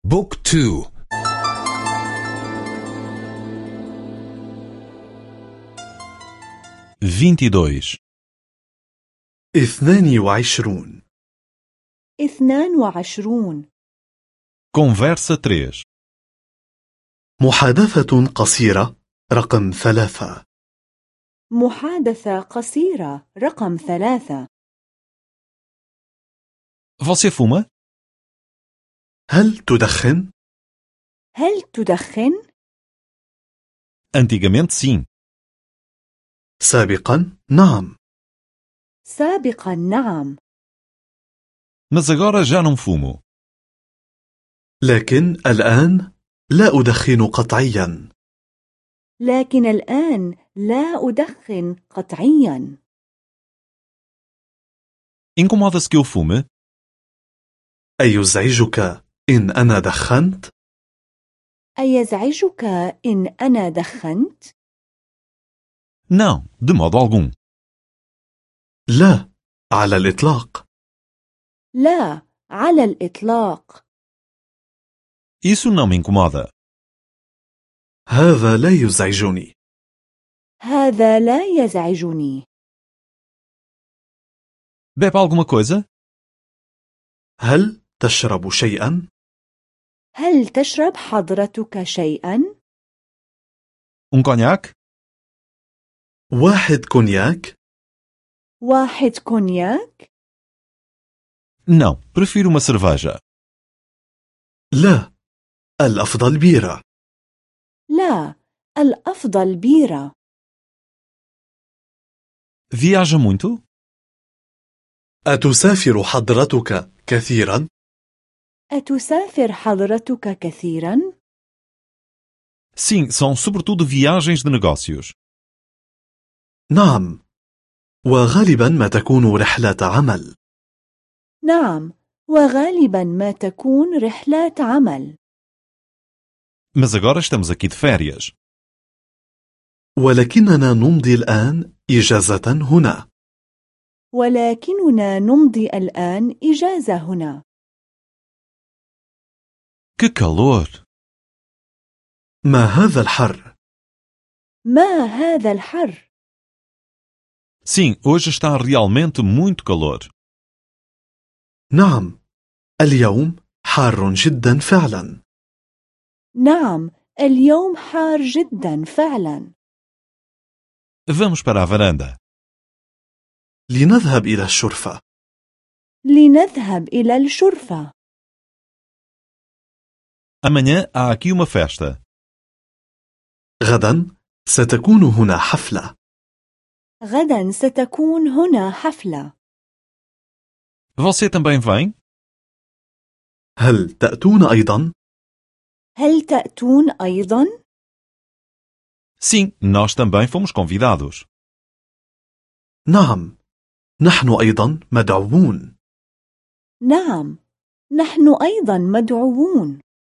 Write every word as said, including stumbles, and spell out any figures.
بوك تو. vinte e dois. اثنان وعشرون. اثنان وعشرون. Conversa três. محادثة قصيرة رقم ثلاثة. محادثة قصيرة رقم ثلاثة. Você fuma? هل تدخن؟ هل تدخن؟ Antigamente sim. سابقا نعم. سابقا نعم. Mas agora já não fumo. لكن الآن لا أدخن قطعيا. لكن الآن لا أدخن قطعيا. Incomoda-se que eu fume? أيزعجك إن أنا دخنت؟ أيزعجك إن أنا دخنت؟ Não, de modo algum. لا، على الإطلاق. لا، على الإطلاق. Isso não me incomoda. هذا لا يزعجني. هذا لا يزعجني. Bebe alguma coisa? هل تشرب شيئا؟ هل تشرب حضرتك شيئا؟ Um conhaque? واحد كونياك؟ واحد كونياك؟ Não, prefiro uma cerveja. لا، الأفضل بيرة. لا، الأفضل بيرة. Viaja muito? أتسافر حضرتك كثيرا؟ أتسافر حضرتك كثيرا؟ Sim, são sobretudo viagens de negócios. نعم، وغالبا ما تكون رحلة عمل. نعم، وغالبا ما تكون رحلات عمل. Mas agora estamos aqui de férias. ولكننا نمضي الآن إجازة هنا. ولكننا نمضي الآن إجازة هنا. Que calor! ما هذا الحر؟ ما هذا الحر؟ Sim, hoje está realmente muito calor. نعم، اليوم حار جدا فعلا. نعم، اليوم حار جدا فعلا. Vamos para a varanda. لنذهب إلى الشرفة. لنذهب إلى الشرفة. Amanhã há aqui uma festa. غدا ستكون هنا حفلة. غدا ستكون هنا حفلة. Você também vem? هل تأتون أيضا؟ هل تأتون أيضا؟ Sim, nós também fomos convidados. نعم، نحن أيضا مدعوون. نعم، نحن أيضا مدعوون.